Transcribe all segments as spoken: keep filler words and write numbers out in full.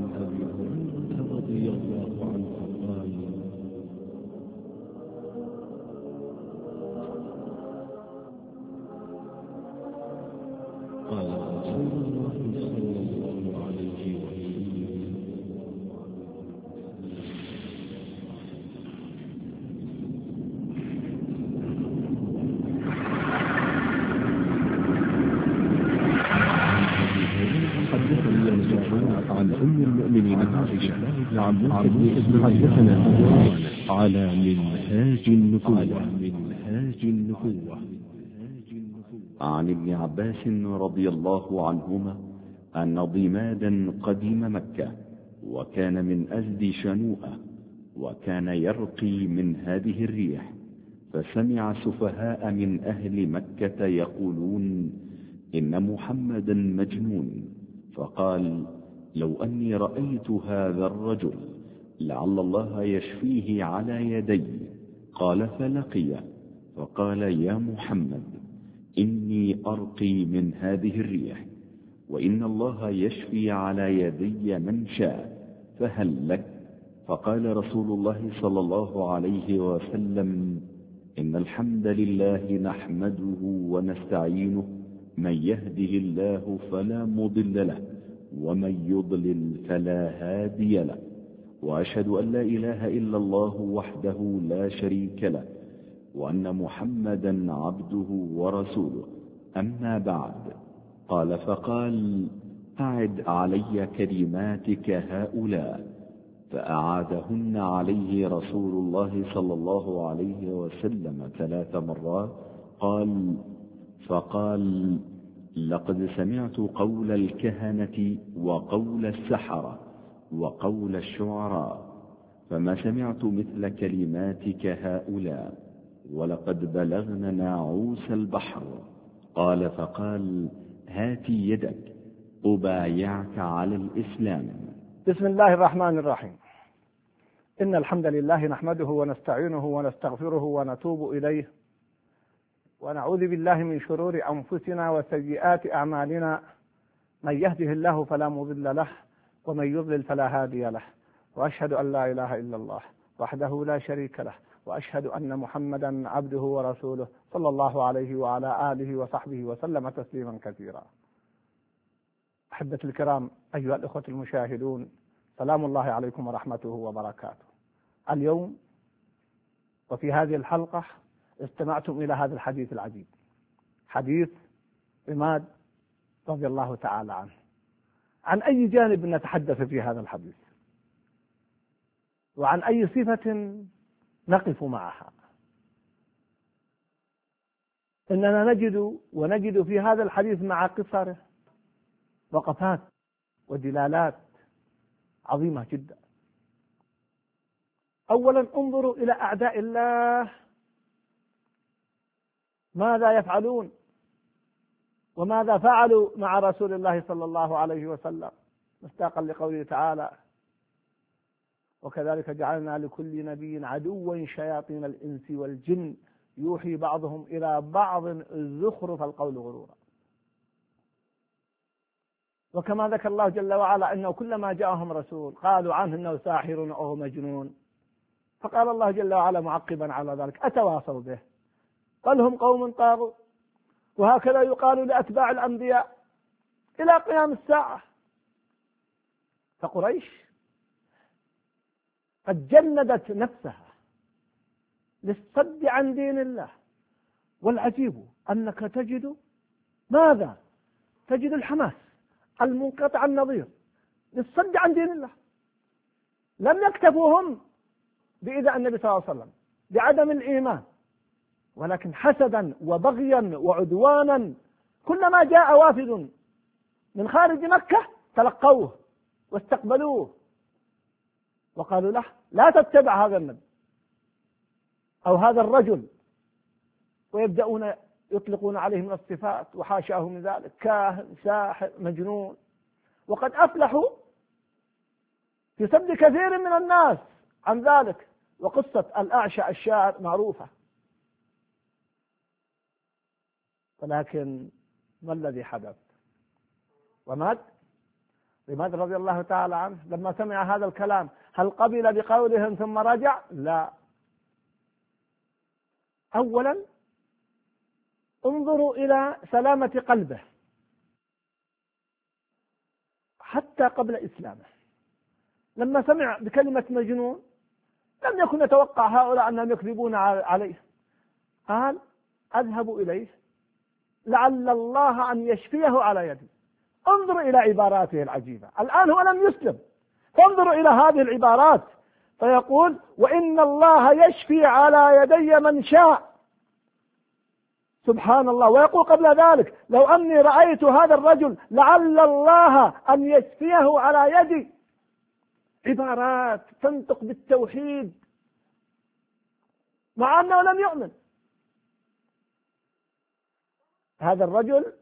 أبي هريرة رضي الله عنه قال قال رسول الله صلى الله عليه وسلم عن أم المؤمنين عائشة عن موسى بن حدثنا على منهاج النبوة منهاج النبوة عن ابن عباس رضي الله عنهما أن ضمادا قدم مكة وكان من أزد شنوءة وكان يرقي من هذه الريح، فسمع سفهاء من أهل مكة يقولون إن محمدا مجنون، فقال لو أني رأيت هذا الرجل لعل الله يشفيه على يدي. قال فلقيه فقال يا محمد إني أرقي من هذه الريح وإن الله يشفي على يدي من شاء، فهل لك؟ فقال رسول الله صلى الله عليه وسلم إن الحمد لله نحمده ونستعينه، من يهده الله فلا مضل له ومن يضلل فلا هادي له، وأشهد أن لا إله إلا الله وحده لا شريك له وأن محمدا عبده ورسوله، أما بعد. قال فقال أعد علي كلماتك هؤلاء، فأعادهن عليه رسول الله صلى الله عليه وسلم ثلاث مرات. قال فقال لقد سمعت قول الكهنة وقول السحرة وقول الشعراء، فما سمعت مثل كلماتك هؤلاء، ولقد بلغنا ناعوس البحر. قال فقال هاتي يدك أبايعك على الإسلام. بسم الله الرحمن الرحيم. إن الحمد لله نحمده ونستعينه ونستغفره ونتوب إليه، ونعوذ بالله من شرور أنفسنا وسيئات أعمالنا، من يهده الله فلا مضل له ومن يضلل فلا هادي له، وأشهد أن لا إله إلا الله وحده لا شريك له، وأشهد أن محمدا عبده ورسوله صلى الله عليه وعلى آله وصحبه وسلم تسليما كثيرا. أحبتي الكرام، أيها الأخوة المشاهدون، سلام الله عليكم ورحمته وبركاته. اليوم وفي هذه الحلقة استمعتم إلى هذا الحديث العجيب، حديث عماد رضي الله تعالى عنه. عن أي جانب نتحدث في هذا الحديث، وعن أي صفة نقف معها؟ إننا نجد ونجد في هذا الحديث مع قصره وقفات ودلالات عظيمة جدا. أولا انظروا إلى أعداء الله ماذا يفعلون وماذا فعلوا مع رسول الله صلى الله عليه وسلم، مصداقا لقوله تعالى وكذلك جعلنا لكل نبي عدوا شياطين الإنس والجن يوحي بعضهم إلى بعض زخرف القول غرورا. وكما ذكر الله جل وعلا أنه كلما جاءهم رسول قالوا عنه أنه ساحر أو مجنون، فقال الله جل وعلا معقبا على ذلك أتواصوا به بل هم قوم طاغوا. وهكذا يقال لأتباع الأنبياء إلى قيام الساعة. فقريش قد جندت نفسها للصد عن دين الله، والعجيب أنك تجد ماذا؟ تجد الحماس المنقطع النظير للصد عن دين الله. لم يكتفوا هم بإيذاء النبي صلى الله عليه وسلم بعدم الإيمان، ولكن حسدا وبغيا وعدوانا كلما جاء وافد من خارج مكة تلقوه واستقبلوه وقالوا له لا تتبع هذا النبي أو هذا الرجل، ويبدأون يطلقون عليه من الصفات وحاشاه من ذلك، كاهن ساحر مجنون. وقد أفلحوا في سد كثير من الناس عن ذلك، وقصة الأعشى الشاعر معروفة. ولكن ما الذي حدث؟ ومات لماذا رضي الله تعالى عنه لما سمع هذا الكلام هل قبل بقولهم ثم رجع؟ لا. أولا انظروا إلى سلامة قلبه حتى قبل إسلامه، لما سمع بكلمة مجنون لم يكن يتوقع هؤلاء أنهم يكذبون عليه، قال أذهب إليه لعل الله أن يشفيه على يدي. انظروا إلى عباراته العجيبة، الآن هو لم يسلم، فانظروا إلى هذه العبارات، فيقول وإن الله يشفي على يدي من شاء، سبحان الله. ويقول قبل ذلك لو أني رأيت هذا الرجل لعل الله أن يشفيه على يدي. عبارات تنطق بالتوحيد مع أنه لم يؤمن. هذا الرجل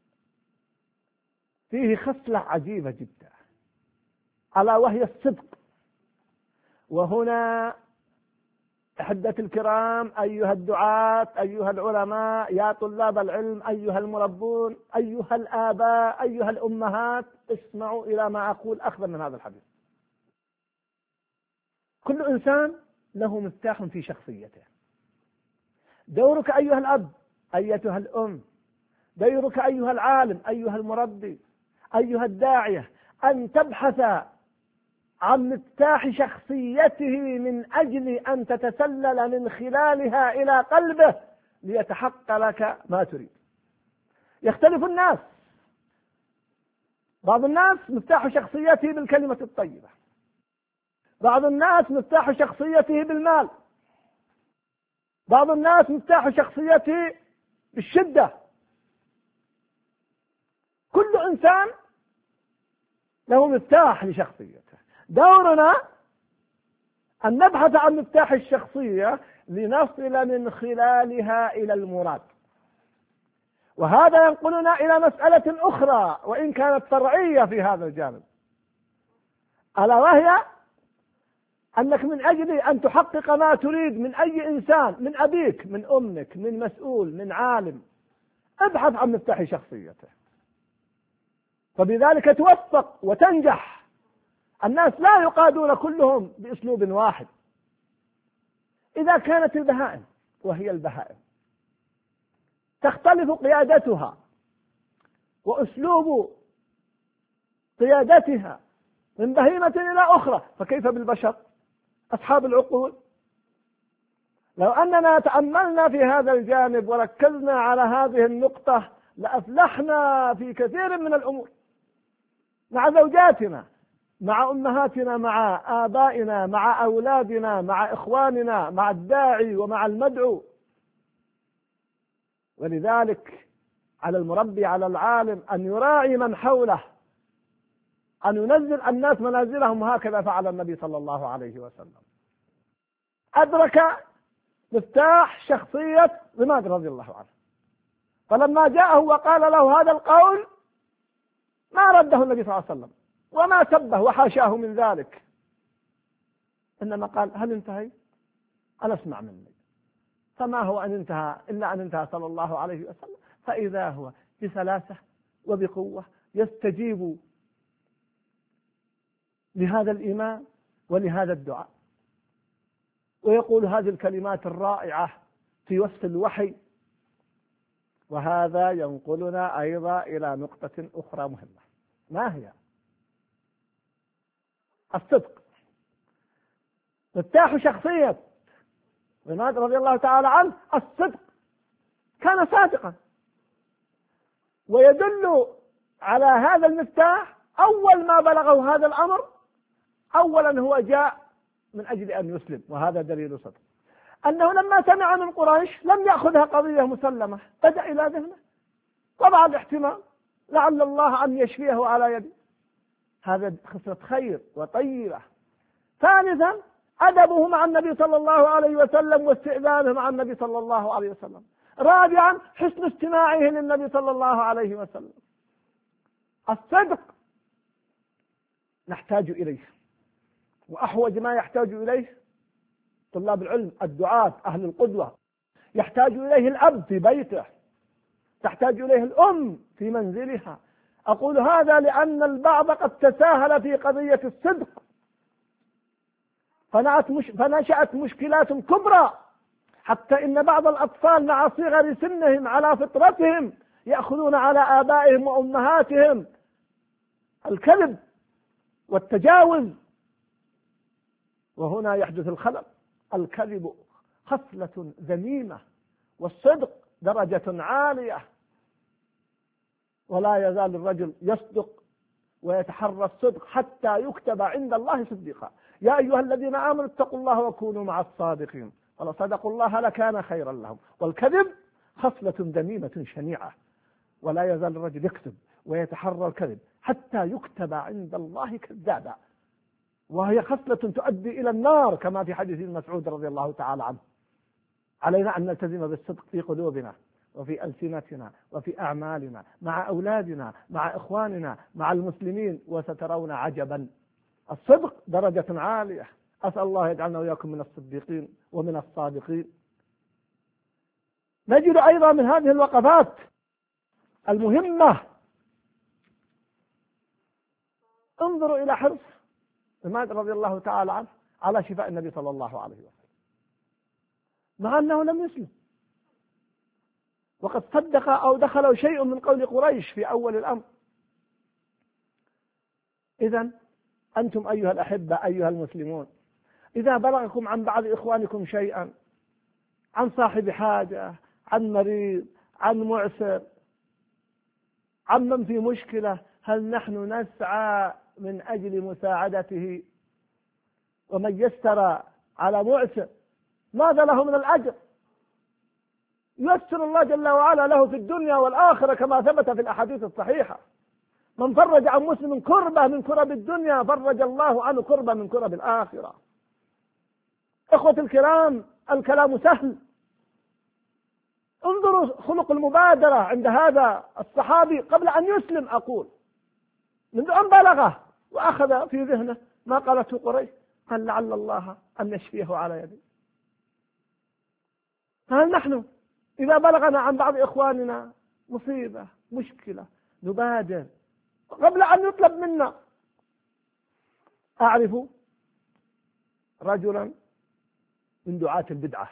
فيه خصلة عجيبة جدا ألا وهي الصدق. وهنا أحبة الكرام، أيها الدعاة، أيها العلماء، يا طلاب العلم، أيها المربون، أيها الآباء، أيها الأمهات، اسمعوا إلى ما أقول أخذا من هذا الحديث. كل إنسان له مفتاح في شخصيته. دورك أيها الأب، أيتها الأم، دورك أيها العالم، أيها المربي، أيها الداعية، أن تبحث عن مفتاح شخصيته من أجل أن تتسلل من خلالها إلى قلبه ليتحقق لك ما تريد. يختلف الناس، بعض الناس مفتاح شخصيته بالكلمة الطيبة، بعض الناس مفتاح شخصيته بالمال، بعض الناس مفتاح شخصيته بالشدة. كل إنسان له مفتاح لشخصيته. دورنا أن نبحث عن مفتاح الشخصية لنصل من خلالها إلى المراد. وهذا ينقلنا إلى مسألة أخرى وإن كانت فرعية في هذا الجانب، ألا وهي أنك من أجل أن تحقق ما تريد من أي إنسان، من أبيك، من أمك، من مسؤول، من عالم، ابحث عن مفتاح شخصيته، فبذلك توفق وتنجح. الناس لا يقادون كلهم بأسلوب واحد. إذا كانت البهائم، وهي البهائم، تختلف قيادتها وأسلوب قيادتها من بهيمة إلى أخرى، فكيف بالبشر أصحاب العقول؟ لو أننا تأملنا في هذا الجانب وركزنا على هذه النقطة لأفلحنا في كثير من الأمور، مع زوجاتنا، مع أمهاتنا، مع آبائنا، مع أولادنا، مع إخواننا، مع الداعي ومع المدعو. ولذلك على المربي، على العالم، أن يراعي من حوله، أن ينزل الناس منازلهم، هكذا فعل النبي صلى الله عليه وسلم. أدرك مفتاح شخصية رماد رضي الله عنه، فلما جاءه وقال له هذا القول ما رده النبي صلى الله عليه وسلم وما سبه وحاشاه من ذلك، إنما قال هل انتهي؟ أنا اسمع مني. فما هو أن انتهى إلا أن انتهى صلى الله عليه وسلم، فإذا هو بسلاسة وبقوة يستجيب لهذا الإيمان ولهذا الدعاء، ويقول هذه الكلمات الرائعة في وصف الوحي. وهذا ينقلنا أيضا إلى نقطة أخرى مهمة، ما هي؟ الصدق. مفتاح شخصية رماد رضي الله تعالى عنه الصدق، كان صادقا. ويدل على هذا المفتاح أول ما بلغه هذا الأمر، أولا هو جاء من أجل أن يسلم، وهذا دليل صدق. أنه لما سمع من قريش لم يأخذها قضية مسلمة، بدأ إلى ذهنه طبعا الاحتمال لعل الله أن يشفيه على يدي. هذا خصلة خير وطيبة. ثالثا أدبه مع النبي صلى الله عليه وسلم واستئذانه مع النبي صلى الله عليه وسلم. رابعا حسن استماعه للنبي صلى الله عليه وسلم. الصدق نحتاج إليه، وأحوج ما يحتاج إليه طلاب العلم، الدعاة، أهل القدوة. يحتاج إليه الأب في بيته، تحتاج إليه الأم في منزلها، أقول هذا لأن البعض قد تساهل في قضية الصدق فنشأت مشكلات كبرى، حتى إن بعض الأطفال مع صغر سنهم على فطرتهم يأخذون على آبائهم وأمهاتهم الكذب والتجاوز، وهنا يحدث الخلل. الكذب خصلة ذميمة والصدق درجة عالية، ولا يزال الرجل يصدق ويتحرى الصدق حتى يكتب عند الله صديقا. يا أيها الذين آمنوا اتقوا الله وكونوا مع الصادقين، ولو صدقوا الله لكان خيرا لهم. والكذب خصلة ذميمة شنيعة، ولا يزال الرجل يكذب ويتحرى الكذب حتى يكتب عند الله كذابا، وهي خصلة تؤدي إلى النار كما في حديث ابن مسعود رضي الله تعالى عنه. علينا أن نلتزم بالصدق في قلوبنا وفي ألسنتنا وفي أعمالنا مع أولادنا مع إخواننا مع المسلمين، وسترون عجبا. الصدق درجة عالية، أسأل الله يجعلنا وإياكم من الصديقين ومن الصادقين. نجد أيضا من هذه الوقفات المهمة، انظروا إلى حرص عماد رضي الله تعالى عنه على شفاء النبي صلى الله عليه وسلم مع أنه لم يسلم، وقد صدق أو دخل شيء من قول قريش في أول الأمر. إذن أنتم أيها الأحبة أيها المسلمون، إذا بلغكم عن بعض إخوانكم شيئا، عن صاحب حاجة، عن مريض، عن معسر، عن من في مشكلة، هل نحن نسعى من أجل مساعدته؟ ومن يسر على معسر ماذا له من الأجر؟ يسر الله جل وعلا له في الدنيا والآخرة كما ثبت في الأحاديث الصحيحة. من فرج عن مسلم كربة من كرب الدنيا فرج الله عنه كربة من كرب الآخرة. إخوة الكرام، الكلام سهل. انظروا خلق المبادرة عند هذا الصحابي قبل أن يسلم، أقول منذ أن بلغه وأخذ في ذهنه ما قالته قريش، قال لعل الله أن يشفيه على يده. هل نحن إذا بلغنا عن بعض إخواننا مصيبة مشكلة نبادر قبل أن يطلب منا؟ أعرف رجلا من دعاة البدعة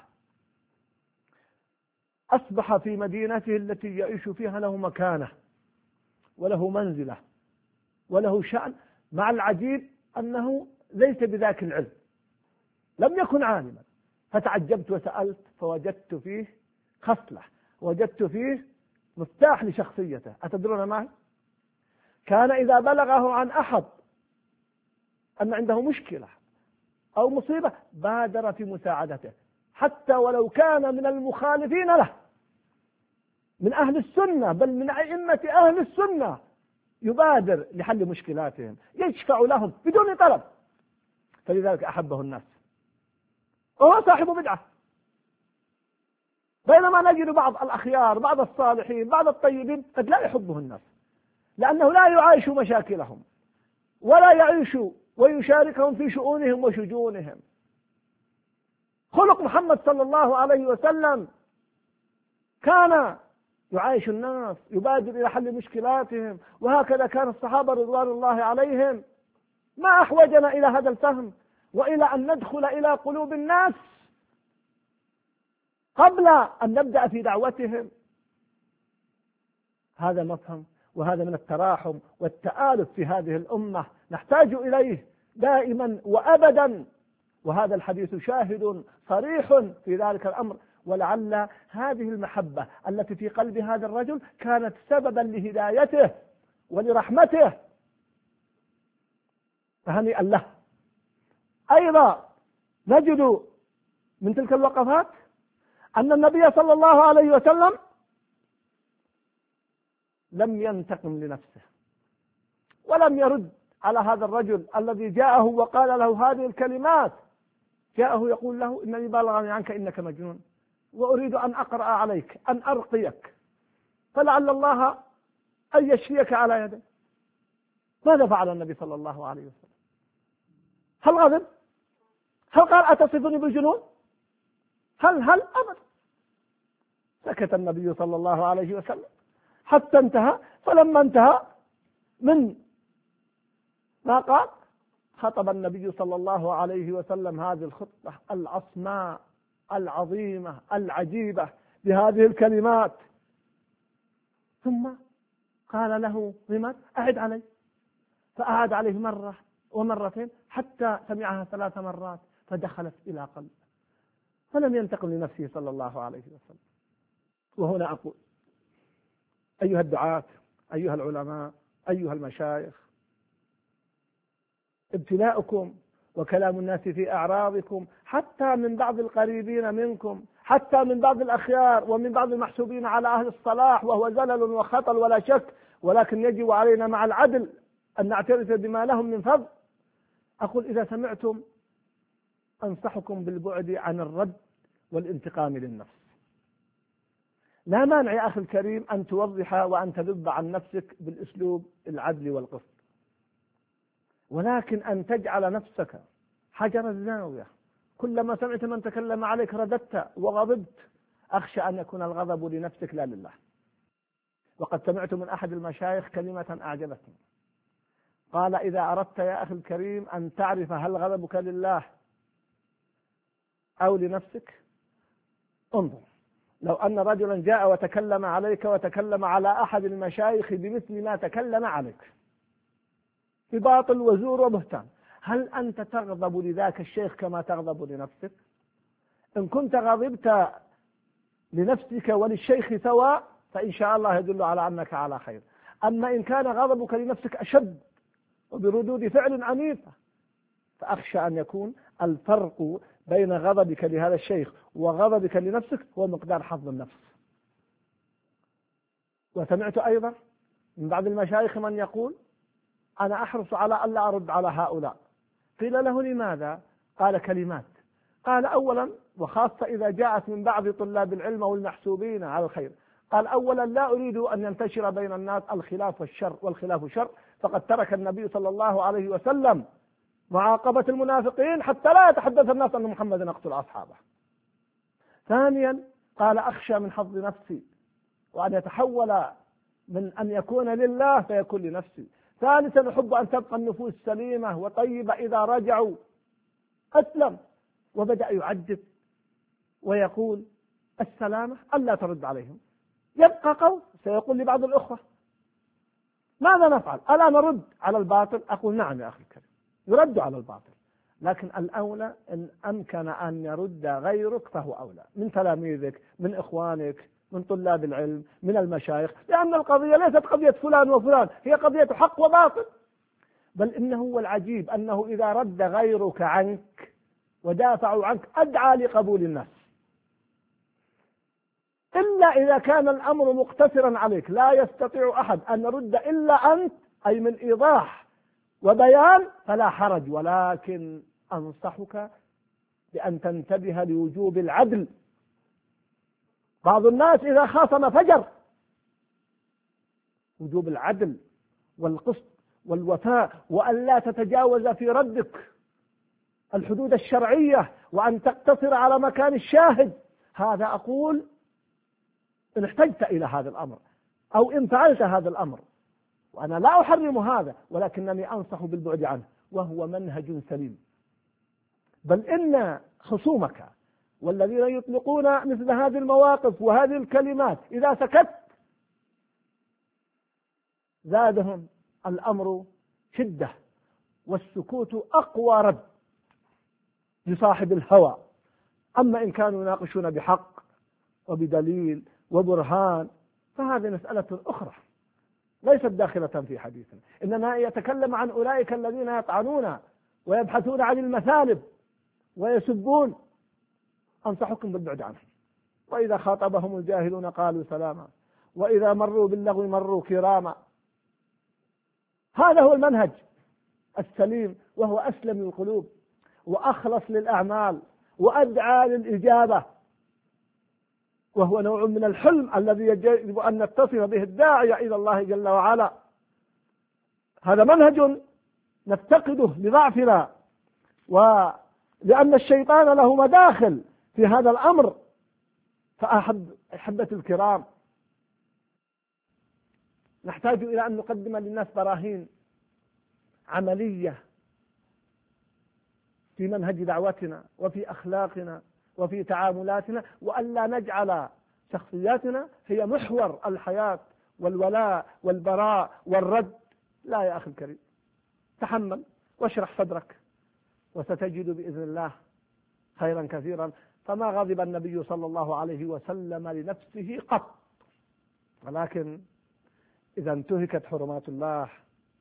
أصبح في مدينته التي يعيش فيها له مكانة وله منزلة وله شأن، مع العجيب أنه ليس بذاك العلم، لم يكن عالما. فتعجبت وسألت فوجدت فيه خصلة، وجدت فيه مفتاح لشخصيته. أتدرون ما هي؟ كان إذا بلغه عن أحد أن عنده مشكلة أو مصيبة بادر في مساعدته، حتى ولو كان من المخالفين له من أهل السنة، بل من أئمة أهل السنة، يبادر لحل مشكلاتهم، يشفع لهم بدون طلب. فلذلك أحبه الناس، وهو صاحب بدعة. بينما نجد بعض الأخيار بعض الصالحين بعض الطيبين قد لا يحبه الناس، لأنه لا يعايش مشاكلهم ولا يعيش ويشاركهم في شؤونهم وشجونهم. خلق محمد صلى الله عليه وسلم كان يعايش الناس، يبادر إلى حل مشكلاتهم، وهكذا كان الصحابة رضوان الله عليهم. ما أحوجنا إلى هذا الفهم وإلى أن ندخل إلى قلوب الناس قبل أن نبدأ في دعوتهم. هذا مفهوم، وهذا من التراحم والتآلف في هذه الأمة نحتاج إليه دائما وأبدا، وهذا الحديث شاهد صريح في ذلك الأمر. ولعل هذه المحبة التي في قلب هذا الرجل كانت سببا لهدايته ولرحمته، فهنيئا له. أيضا نجد من تلك الوقفات أن النبي صلى الله عليه وسلم لم ينتقم لنفسه، ولم يرد على هذا الرجل الذي جاءه وقال له هذه الكلمات. جاءه يقول له إنني بلغني عنك إنك مجنون، وأريد أن أقرأ عليك أن أرقيك، فلعل الله أن يشفيك على يدك. ماذا فعل النبي صلى الله عليه وسلم؟ هل غضب؟ هل قال أتصفني بالجنون؟ هل هل أبدا. سكت النبي صلى الله عليه وسلم حتى انتهى، فلما انتهى من ما قال خطب النبي صلى الله عليه وسلم هذه الخطبة العصماء العظيمة العجيبة بهذه الكلمات، ثم قال له لماذا أعد علي، فأعاد عليه مرة ومرتين حتى سمعها ثلاث مرات فدخلت إلى قلبه، فلم ينتقم لنفسه صلى الله عليه وسلم. وهنا أقول أيها الدعاة، أيها العلماء، أيها المشايخ، ابتلاؤكم وكلام الناس في أعراضكم حتى من بعض القريبين منكم، حتى من بعض الأخيار ومن بعض المحسوبين على أهل الصلاح، وهو زلل وخطل ولا شك، ولكن يجب علينا مع العدل أن نعترف بما لهم من فضل. أقول إذا سمعتم أنصحكم بالبعد عن الرد والانتقام للنفس. لا مانع يا أخي الكريم أن توضح وأن تذب عن نفسك بالأسلوب العدل والقسط، ولكن أن تجعل نفسك حجر الزاوية، كلما سمعت من تكلم عليك رددت وغضبت، أخشى أن يكون الغضب لنفسك لا لله. وقد سمعت من أحد المشايخ كلمة أعجبتني، قال إذا أردت يا أخي الكريم أن تعرف هل غضبك لله أو لنفسك، انظر لو أن رجلا جاء وتكلم عليك وتكلم على أحد المشايخ بمثل ما تكلم عليك بباطل وزور وبهتان، هل أنت تغضب لذاك الشيخ كما تغضب لنفسك؟ إن كنت غضبت لنفسك وللشيخ سواء فإن شاء الله يدل على أنك على خير. أما إن كان غضبك لنفسك أشد وبردود فعل عنيفة، فأخشى أن يكون الفرق بين غضبك لهذا الشيخ وغضبك لنفسك هو مقدار حظ النفس. وسمعت أيضا من بعض المشايخ من يقول أنا أحرص على ألا أرد على هؤلاء. قيل له لماذا؟ قال كلمات، قال أولا وخاصة إذا جاءت من بعض طلاب العلم والمحسوبين على الخير، قال أولا لا أريد أن ينتشر بين الناس الخلاف والشر، والخلاف شر، فقد ترك النبي صلى الله عليه وسلم معاقبة المنافقين حتى لا يتحدث الناس أن محمد يقتل أصحابه. ثانيا قال أخشى من حظ نفسي وأن يتحول من أن يكون لله فيكون لنفسي. ثالثا أحب أن تبقى النفوس سليمة وطيبة إذا رجعوا. أسلم وبدأ يعجب ويقول السلامة ألا ترد عليهم. يبقى قول سيقول لبعض الأخوة ماذا نفعل؟ ألا نرد على الباطل؟ أقول نعم يا أخي الكريم يرد على الباطل، لكن الأولى إن أمكن أن يرد غيرك فهو أولى من تلاميذك، من إخوانك، من طلاب العلم، من المشايخ، لأن القضية ليست قضية فلان وفلان، هي قضية حق وباطل. بل إنه هو العجيب أنه إذا رد غيرك عنك ودافعوا عنك أدعى لقبول الناس، إلا إذا كان الأمر مقتصرا عليك لا يستطيع أحد أن يرد إلا أنت، أي من إيضاح وبيان، فلا حرج، ولكن أنصحك بأن تنتبه لوجوب العدل. بعض الناس إذا خاصم فجر. وجوب العدل والقسط والوفاء، وأن لا تتجاوز في ردك الحدود الشرعية، وأن تقتصر على مكان الشاهد. هذا أقول إن احتجت إلى هذا الأمر أو إن فعلت هذا الأمر، وأنا لا أحرم هذا ولكنني أنصح بالبعد عنه، وهو منهج سليم. بل إن خصومك والذين يطلقون مثل هذه المواقف وهذه الكلمات إذا سكت زادهم الأمر شدة، والسكوت أقوى رد لصاحب الهوى. أما إن كانوا يناقشون بحق وبدليل وبرهان فهذه مسألة أخرى ليست داخلة في حديثنا، إنما يتكلم عن أولئك الذين يطعنون ويبحثون عن المثالب ويسبون. أنصحكم بالبعد عنهم. وإذا خاطبهم الجاهلون قالوا سلاما وإذا مروا باللغو مروا كراما. هذا هو المنهج السليم، وهو أسلم للقلوب وأخلص للأعمال وأدعى للإجابة، وهو نوع من الحلم الذي يجب أن نتصف به الداعية إلى الله جل وعلا. هذا منهج نفتقده لضعفنا، ولأن الشيطان له مداخل في هذا الأمر. فأحب أحبة الكرام، نحتاج إلى أن نقدم للناس براهين عملية في منهج دعوتنا وفي أخلاقنا وفي تعاملاتنا، وألا نجعل شخصياتنا هي محور الحياة والولاء والبراء والرد. لا يا أخي الكريم، تحمل واشرح صدرك وستجد بإذن الله خيرا كثيرا. فما غضب النبي صلى الله عليه وسلم لنفسه قط، ولكن إذا انتهكت حرمات الله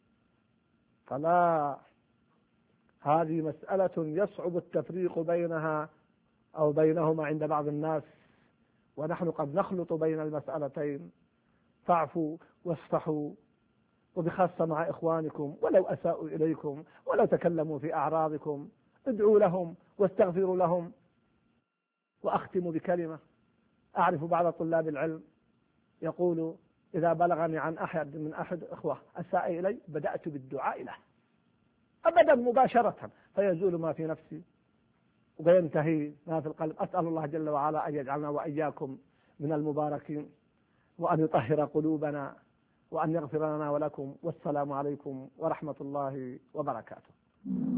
فلا، هذه مسألة يصعب التفريق بينها أو بينهما عند بعض الناس، ونحن قد نخلط بين المسألتين. فاعفوا واصفحوا، وبخاصة مع إخوانكم ولو أساءوا إليكم ولو تكلموا في أعراضكم، ادعوا لهم واستغفروا لهم. وأختم بكلمة، أعرف بعض طلاب العلم يقول إذا بلغني عن أحد من أحد إخوة أساء إلي بدأت بالدعاء له أبدا مباشرة، فيزول ما في نفسي وينتهي ما في القلب. أسأل الله جل وعلا أن يجعلنا وإياكم من المباركين، وأن يطهر قلوبنا، وأن يغفر لنا ولكم. والسلام عليكم ورحمة الله وبركاته.